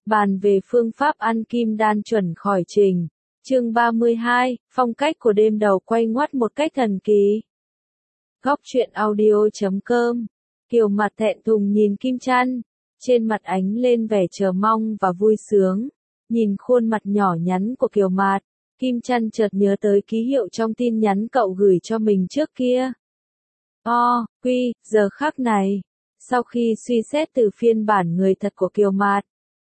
Bàn về phương pháp ăn kim đan chuẩn khỏi trình. Chương 32, phong cách của đêm đầu quay ngoắt một cách thần kỳ. Góc truyện audio.com. Kiều Mạt thẹn thùng nhìn Kim Chăn, trên mặt ánh lên vẻ chờ mong và vui sướng. Nhìn khuôn mặt nhỏ nhắn của Kiều Mạt, Kim Chăn chợt nhớ tới ký hiệu trong tin nhắn cậu gửi cho mình trước kia. Giờ khắc này, sau khi suy xét từ phiên bản người thật của Kiều Mạt,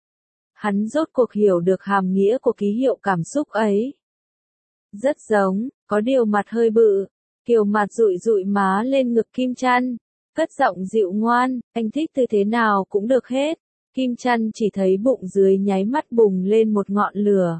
hắn rốt cuộc hiểu được hàm nghĩa của ký hiệu cảm xúc ấy. Rất giống, có điều mặt hơi bự. Kiều Mạt dụi dụi má lên ngực Kim Chăn, cất giọng dịu ngoan, anh thích tư thế nào cũng được hết. Kim Chăn chỉ thấy bụng dưới nháy mắt bùng lên một ngọn lửa.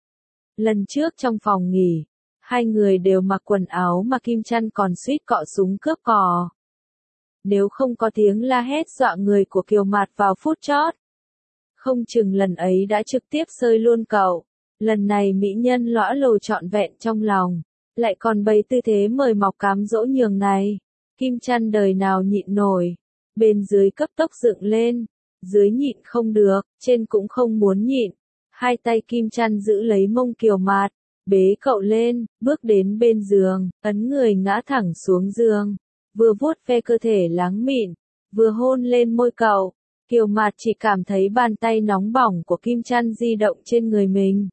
Lần trước trong phòng nghỉ, hai người đều mặc quần áo mà Kim Chăn còn suýt cọ súng cướp cò. Nếu không có tiếng la hét dọa người của Kiều Mạt vào phút chót, không chừng lần ấy đã trực tiếp xơi luôn cậu. Lần này mỹ nhân lõa lồ trọn vẹn trong lòng, lại còn bày tư thế mời mọc cám dỗ nhường này. Kim Chăn đời nào nhịn nổi, bên dưới cấp tốc dựng lên, dưới nhịn không được, trên cũng không muốn nhịn. Hai tay Kim Chăn giữ lấy mông Kiều Mạt, bế cậu lên, bước đến bên giường, ấn người ngã thẳng xuống giường, vừa vuốt ve cơ thể láng mịn, vừa hôn lên môi cậu. Kiều Mạt chỉ cảm thấy bàn tay nóng bỏng của Kim Chăn di động trên người mình.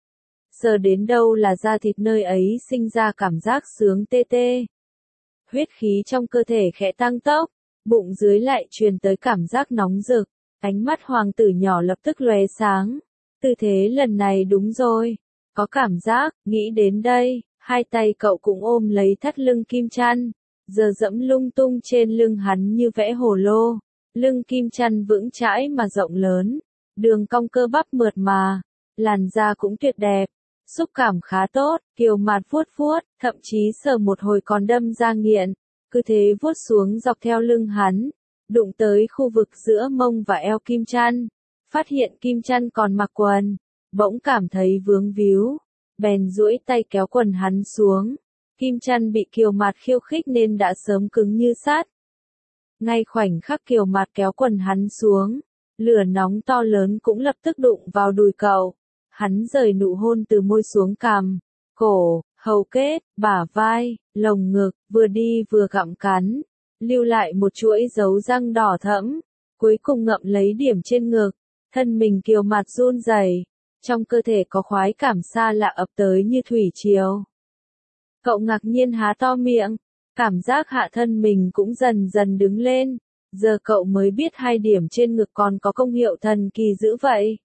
Sờ đến đâu là da thịt nơi ấy sinh ra cảm giác sướng tê tê. Huyết khí trong cơ thể khẽ tăng tốc, bụng dưới lại truyền tới cảm giác nóng rực. Ánh mắt hoàng tử nhỏ lập tức lóe sáng. Tư thế lần này đúng rồi. Có cảm giác, nghĩ đến đây, hai tay cậu cũng ôm lấy thắt lưng Kim Chăn, giờ dẫm lung tung trên lưng hắn như vẽ hồ lô. Lưng Kim Chăn vững chãi mà rộng lớn, đường cong cơ bắp mượt mà, làn da cũng tuyệt đẹp, xúc cảm khá tốt. Kiều Mạt vuốt vuốt, thậm chí sờ một hồi còn đâm ra nghiện, cứ thế vuốt xuống dọc theo lưng hắn, đụng tới khu vực giữa mông và eo Kim Chăn, phát hiện Kim Chăn còn mặc quần, bỗng cảm thấy vướng víu, bèn duỗi tay kéo quần hắn xuống. Kim Chăn bị Kiều Mạt khiêu khích nên đã sớm cứng như sắt. Ngay khoảnh khắc Kiều Mạt kéo quần hắn xuống, lửa nóng to lớn cũng lập tức đụng vào đùi cậu. Hắn rời nụ hôn từ môi xuống cằm, cổ, hầu kết, bả vai, lồng ngực, vừa đi vừa gặm cắn, lưu lại một chuỗi dấu răng đỏ thẫm, cuối cùng ngậm lấy điểm trên ngực. Thân mình Kiều Mạt run rẩy, trong cơ thể có khoái cảm xa lạ ập tới như thủy triều. Cậu ngạc nhiên há to miệng, cảm giác hạ thân mình cũng dần dần đứng lên, giờ cậu mới biết hai điểm trên ngực còn có công hiệu thần kỳ dữ vậy.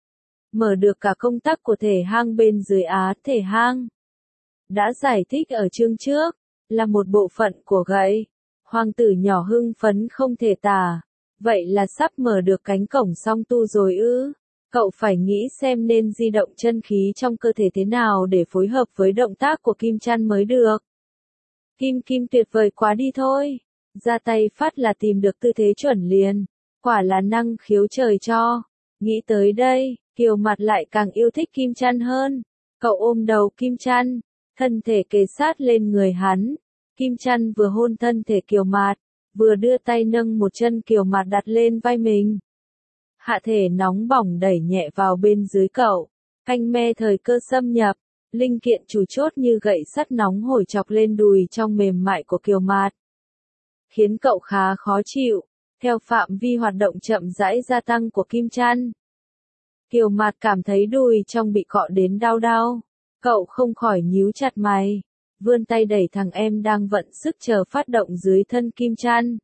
Mở được cả công tắc của thể hang bên dưới thể hang. Đã giải thích ở chương trước, là một bộ phận của gậy. Hoàng tử nhỏ hưng phấn không thể tả. Vậy là sắp mở được cánh cổng song tu rồi ư? Cậu phải nghĩ xem nên di động chân khí trong cơ thể thế nào để phối hợp với động tác của Kim Chăn mới được. Kim tuyệt vời quá đi thôi. Ra tay phát là tìm được tư thế chuẩn liền. Quả là năng khiếu trời cho. Nghĩ tới đây, Kiều Mạt lại càng yêu thích Kim Chăn hơn. Cậu ôm đầu Kim Chăn, thân thể kề sát lên người hắn. Kim Chăn vừa hôn thân thể Kiều Mạt, vừa đưa tay nâng một chân Kiều Mạt đặt lên vai mình. Hạ thể nóng bỏng đẩy nhẹ vào bên dưới cậu, canh me thời cơ xâm nhập, linh kiện chủ chốt như gậy sắt nóng hổi chọc lên đùi trong mềm mại của Kiều Mạt, khiến cậu khá khó chịu. Theo phạm vi hoạt động chậm rãi gia tăng của Kim Chăn, Kiều Mạt cảm thấy đùi trong bị cọ đến đau đau. Cậu không khỏi nhíu chặt mày, vươn tay đẩy thằng em đang vận sức chờ phát động dưới thân Kim Chăn.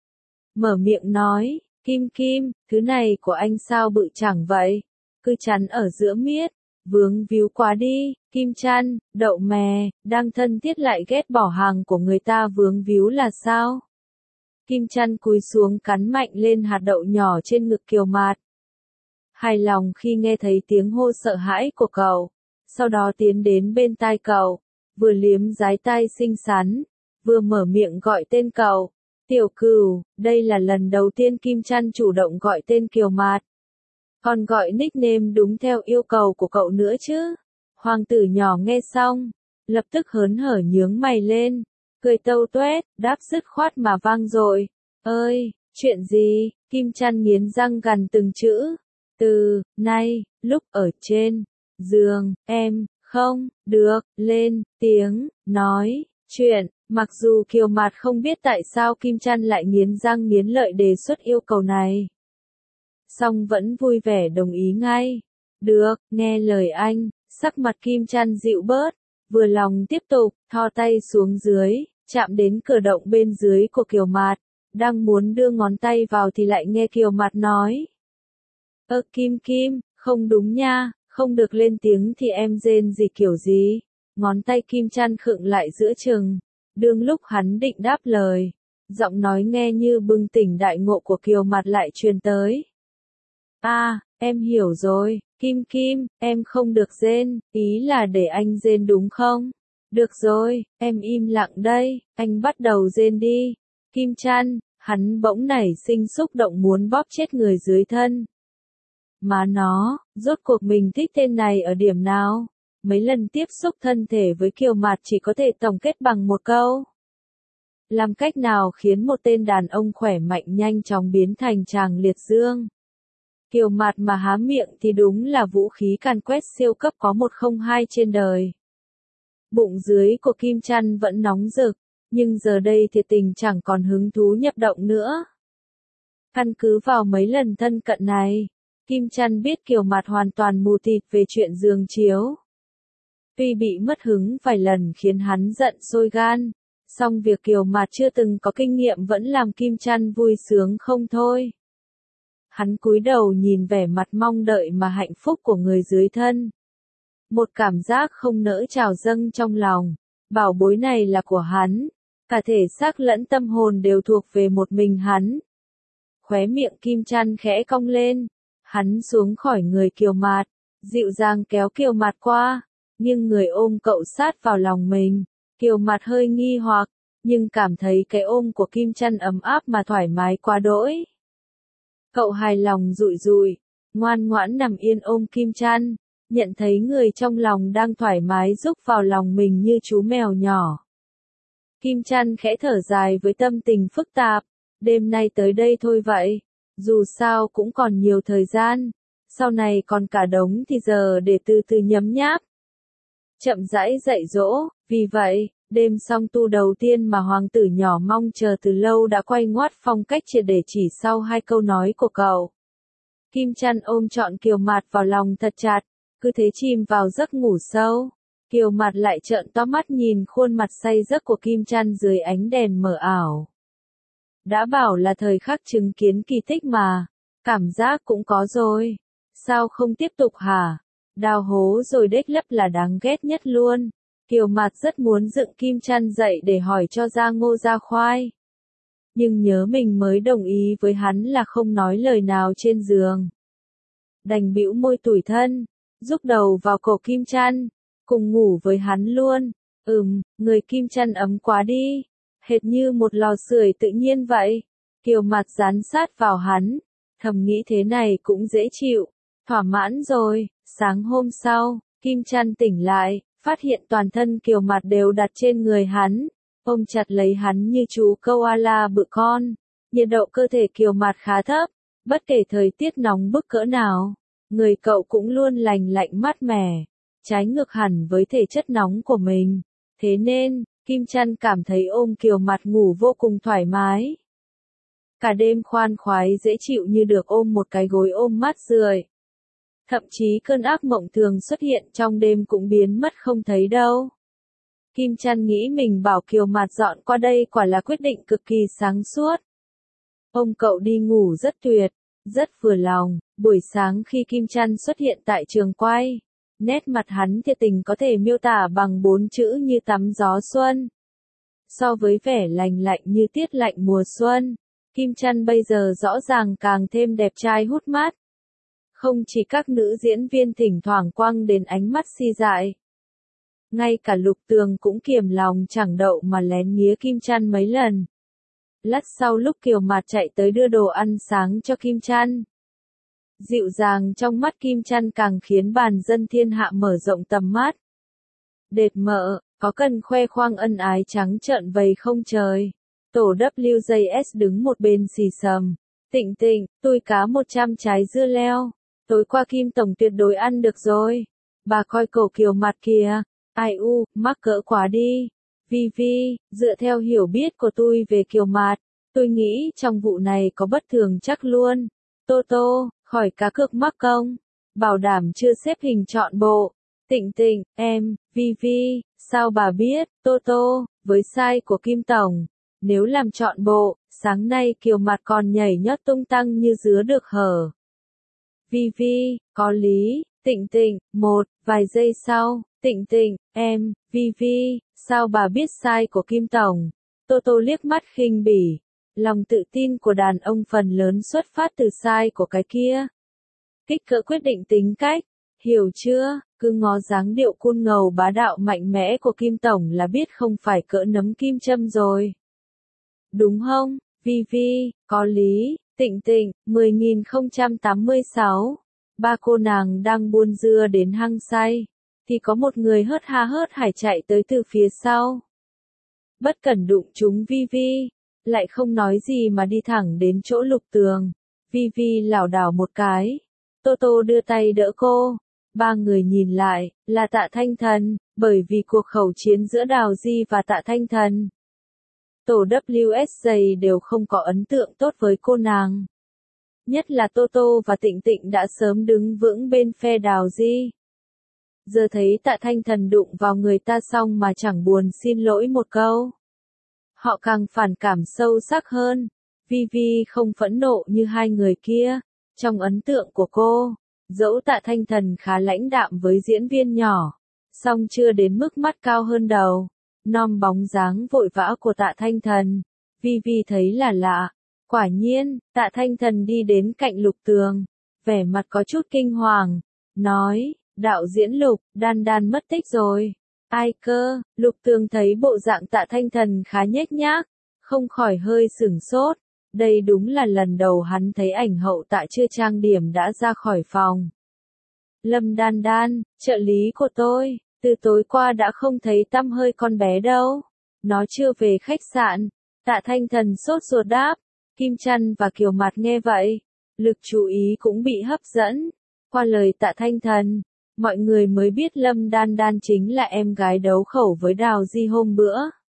Mở miệng nói, Kim, thứ này của anh sao bự chẳng vậy? Cứ chắn ở giữa miết, vướng víu quá đi. Kim Chăn, đậu mè, đang thân thiết lại ghét bỏ hàng của người ta vướng víu là sao? Kim Chăn cúi xuống cắn mạnh lên hạt đậu nhỏ trên ngực Kiều Mạt. Hài lòng khi nghe thấy tiếng hô sợ hãi của cậu, sau đó tiến đến bên tai cậu, vừa liếm dái tai xinh xắn, vừa mở miệng gọi tên cậu. Tiểu Cừu, đây là lần đầu tiên Kim Chăn chủ động gọi tên Kiều Mạt. Còn gọi nickname đúng theo yêu cầu của cậu nữa chứ. Hoàng tử nhỏ nghe xong, lập tức hớn hở nhướng mày lên, cười tâu tuét, đáp dứt khoát mà vang dội. Ơi, chuyện gì? Kim Chăn nghiến răng gằn từng chữ. Từ nay, lúc ở trên giường, em không được lên tiếng nói chuyện. Mặc dù Kiều Mạt không biết tại sao Kim Chăn lại nghiến răng nghiến lợi đề xuất yêu cầu này, song vẫn vui vẻ đồng ý ngay. Được, nghe lời anh. Sắc mặt Kim Chăn dịu bớt, vừa lòng tiếp tục, thò tay xuống dưới, chạm đến cửa động bên dưới của Kiều Mạt, đang muốn đưa ngón tay vào thì lại nghe Kiều Mạt nói. Kim Kim, không đúng nha, không được lên tiếng thì em rên gì kiểu gì. Ngón tay Kim Chăn khựng lại giữa chừng, đương lúc hắn định đáp lời, giọng nói nghe như bừng tỉnh đại ngộ của Kiều Mạt lại truyền tới. Em hiểu rồi, Kim Kim, em không được rên, ý là để anh rên đúng không? Được rồi, em im lặng đây, anh bắt đầu rên đi. Kim Chăn, hắn bỗng nảy sinh xúc động muốn bóp chết người dưới thân. Mà nó, rốt cuộc mình thích tên này ở điểm nào? Mấy lần tiếp xúc thân thể với Kiều Mạt chỉ có thể tổng kết bằng một câu. Làm cách nào khiến một tên đàn ông khỏe mạnh nhanh chóng biến thành chàng liệt dương? Kiều Mạt mà há miệng thì đúng là vũ khí càn quét siêu cấp có 102 trên đời. Bụng dưới của Kim Chăn vẫn nóng rực, nhưng giờ đây thiệt tình chẳng còn hứng thú nhập động nữa. Căn cứ vào mấy lần thân cận này, Kim Chăn biết Kiều Mạt hoàn toàn mù tịt về chuyện giường chiếu. Tuy bị mất hứng vài lần khiến hắn giận sôi gan, song việc Kiều Mạt chưa từng có kinh nghiệm vẫn làm Kim Chăn vui sướng không thôi. Hắn cúi đầu nhìn vẻ mặt mong đợi mà hạnh phúc của người dưới thân. Một cảm giác không nỡ trào dâng trong lòng, bảo bối này là của hắn, cả thể xác lẫn tâm hồn đều thuộc về một mình hắn. Khóe miệng Kim Chăn khẽ cong lên, hắn xuống khỏi người Kiều Mạt, dịu dàng kéo Kiều Mạt qua, nhưng người ôm cậu sát vào lòng mình. Kiều Mạt hơi nghi hoặc, nhưng cảm thấy cái ôm của Kim Chăn ấm áp mà thoải mái quá đỗi. Cậu hài lòng rụi rụi, ngoan ngoãn nằm yên ôm Kim Chăn, nhận thấy người trong lòng đang thoải mái rúc vào lòng mình như chú mèo nhỏ. Kim Chăn khẽ thở dài với tâm tình phức tạp, đêm nay tới đây thôi vậy, dù sao cũng còn nhiều thời gian, sau này còn cả đống thì giờ để từ từ nhấm nháp. Chậm rãi dạy dỗ, vì vậy, đêm song tu đầu tiên mà hoàng tử nhỏ mong chờ từ lâu đã quay ngoắt phong cách triệt để chỉ sau 2 câu nói của cậu. Kim Chăn ôm trọn Kiều Mạt vào lòng thật chặt, cứ thế chìm vào giấc ngủ sâu. Kiều Mạt lại trợn to mắt nhìn khuôn mặt say giấc của Kim Chăn dưới ánh đèn mờ ảo. Đã bảo là thời khắc chứng kiến kỳ tích mà, cảm giác cũng có rồi. Sao không tiếp tục hả? Đào hố rồi đếch lấp là đáng ghét nhất luôn. Kiều Mạt rất muốn dựng Kim Chăn dậy để hỏi cho ra ngô ra khoai. Nhưng nhớ mình mới đồng ý với hắn là không nói lời nào trên giường. Đành bĩu môi tủi thân, rúc đầu vào cổ Kim Chăn, cùng ngủ với hắn luôn. Người Kim Chăn ấm quá đi, hệt như một lò sưởi tự nhiên vậy. Kiều Mạt dán sát vào hắn, thầm nghĩ thế này cũng dễ chịu, thỏa mãn rồi. Sáng hôm sau, Kim Chăn tỉnh lại, phát hiện toàn thân Kiều Mạt đều đặt trên người hắn, ôm chặt lấy hắn như chú koala bự con. Nhiệt độ cơ thể Kiều Mạt khá thấp, bất kể thời tiết nóng bức cỡ nào, người cậu cũng luôn lành lạnh mát mẻ, trái ngược hẳn với thể chất nóng của mình. Thế nên, Kim Chăn cảm thấy ôm Kiều Mạt ngủ vô cùng thoải mái. Cả đêm khoan khoái dễ chịu như được ôm một cái gối ôm mát rượi. Thậm chí cơn ác mộng thường xuất hiện trong đêm cũng biến mất không thấy đâu. Kim Chăn nghĩ mình bảo Kiều Mạt dọn qua đây quả là quyết định cực kỳ sáng suốt. Ôm cậu đi ngủ rất tuyệt, rất vừa lòng. Buổi sáng khi Kim Chăn xuất hiện tại trường quay, nét mặt hắn thiệt tình có thể miêu tả bằng 4 chữ như tắm gió xuân. So với vẻ lành lạnh như tiết lạnh mùa xuân, Kim Chăn bây giờ rõ ràng càng thêm đẹp trai hút mắt. Không chỉ các nữ diễn viên thỉnh thoảng quăng đến ánh mắt si dại, ngay cả Lục Tường cũng kiềm lòng chẳng đậu mà lén nghía Kim Chăn mấy lần. Lát sau lúc Kiều Mạt chạy tới đưa đồ ăn sáng cho Kim Chăn, dịu dàng trong mắt Kim Chăn càng khiến bàn dân thiên hạ mở rộng tầm mắt. Đệt mợ, có cần khoe khoang ân ái trắng trợn vầy không trời? Tổ WJS đứng một bên xì xầm. Tịnh tịnh, tôi cá 100 trái dưa leo. Tối qua Kim Tổng tuyệt đối ăn được rồi. Bà coi cổ Kiều Mạt kìa. Ai u, mắc cỡ quá đi. Vi Vi, dựa theo hiểu biết của tôi về Kiều Mạt, tôi nghĩ trong vụ này có bất thường chắc luôn. Tô Tô, khỏi cá cược mắc công. Bảo đảm chưa xếp hình trọn bộ. Tịnh Tịnh, em, Vi Vi, sao bà biết, Tô Tô, với size của Kim Tổng, nếu làm trọn bộ, sáng nay Kiều Mạt còn nhảy nhót tung tăng như dứa được hở. Vi Vi, có lý, Tịnh Tịnh, vài giây sau, Tịnh Tịnh, em, Vi Vi, sao bà biết size của Kim Tổng? Tô Tô liếc mắt khinh bỉ. Lòng tự tin của đàn ông phần lớn xuất phát từ size của cái kia. Kích cỡ quyết định tính cách, hiểu chưa? Cứ ngó dáng điệu cool ngầu bá đạo mạnh mẽ của Kim Tổng là biết không phải cỡ nấm kim châm rồi. Đúng không, Vi Vi, có lý, Tịnh Tịnh, 10.086. Ba cô nàng đang buôn dưa đến hăng say, thì có một người hớt ha hớt hải chạy tới từ phía sau. Bất cẩn đụng trúng Vi Vi, lại không nói gì mà đi thẳng đến chỗ Lục Tường. Vi Vi lảo đảo một cái. Tô Tô đưa tay đỡ cô. Ba người nhìn lại, là Tạ Thanh Thần, bởi vì cuộc khẩu chiến giữa Đào Di và Tạ Thanh Thần. Tổ WSJ đều không có ấn tượng tốt với cô nàng. Nhất là Tô Tô và Tịnh Tịnh đã sớm đứng vững bên phe Đào Di. Giờ thấy Tạ Thanh Thần đụng vào người ta xong mà chẳng buồn xin lỗi một câu. Họ càng phản cảm sâu sắc hơn. Vi Vi không phẫn nộ như hai người kia. Trong ấn tượng của cô, dẫu Tạ Thanh Thần khá lãnh đạm với diễn viên nhỏ, song chưa đến mức mắt cao hơn đầu. Nom bóng dáng vội vã của Tạ Thanh Thần, Vi Vi thấy là lạ. Quả nhiên, Tạ Thanh Thần đi đến cạnh Lục Tường, vẻ mặt có chút kinh hoàng, nói, đạo diễn Lục, Đan Đan mất tích rồi. Ai cơ? Lục Tường thấy bộ dạng Tạ Thanh Thần khá nhếch nhác, không khỏi hơi sửng sốt. Đây đúng là lần đầu hắn thấy ảnh hậu Tạ chưa trang điểm đã ra khỏi phòng. Lâm Đan Đan, trợ lý của tôi, từ tối qua đã không thấy tăm hơi con bé đâu. Nó chưa về khách sạn. Tạ Thanh Thần sốt ruột đáp. Kim Trăn và Kiều Mạt nghe vậy, lực chú ý cũng bị hấp dẫn. Qua lời Tạ Thanh Thần, mọi người mới biết Lâm Đan Đan chính là em gái đấu khẩu với Đào Di hôm bữa.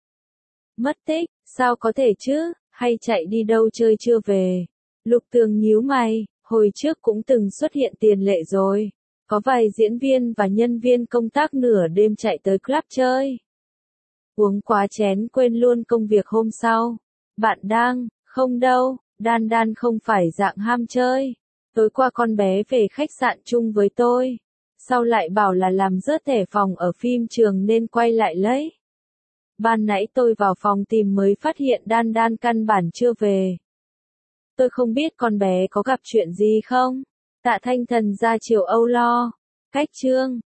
Mất tích, sao có thể chứ, hay chạy đi đâu chơi chưa về. Lục Tường nhíu mày, hồi trước cũng từng xuất hiện tiền lệ rồi. Có vài diễn viên và nhân viên công tác nửa đêm chạy tới club chơi. Uống quá chén quên luôn công việc hôm sau. Bạn đang, không đâu, Đan Đan không phải dạng ham chơi. Tối qua con bé về khách sạn chung với tôi. Sau lại bảo là làm rớt thẻ phòng ở phim trường nên quay lại lấy. Ban nãy tôi vào phòng tìm mới phát hiện Đan Đan căn bản chưa về. Tôi không biết con bé có gặp chuyện gì không? Tạ Thanh Thần ra chiều âu lo. Cách chương.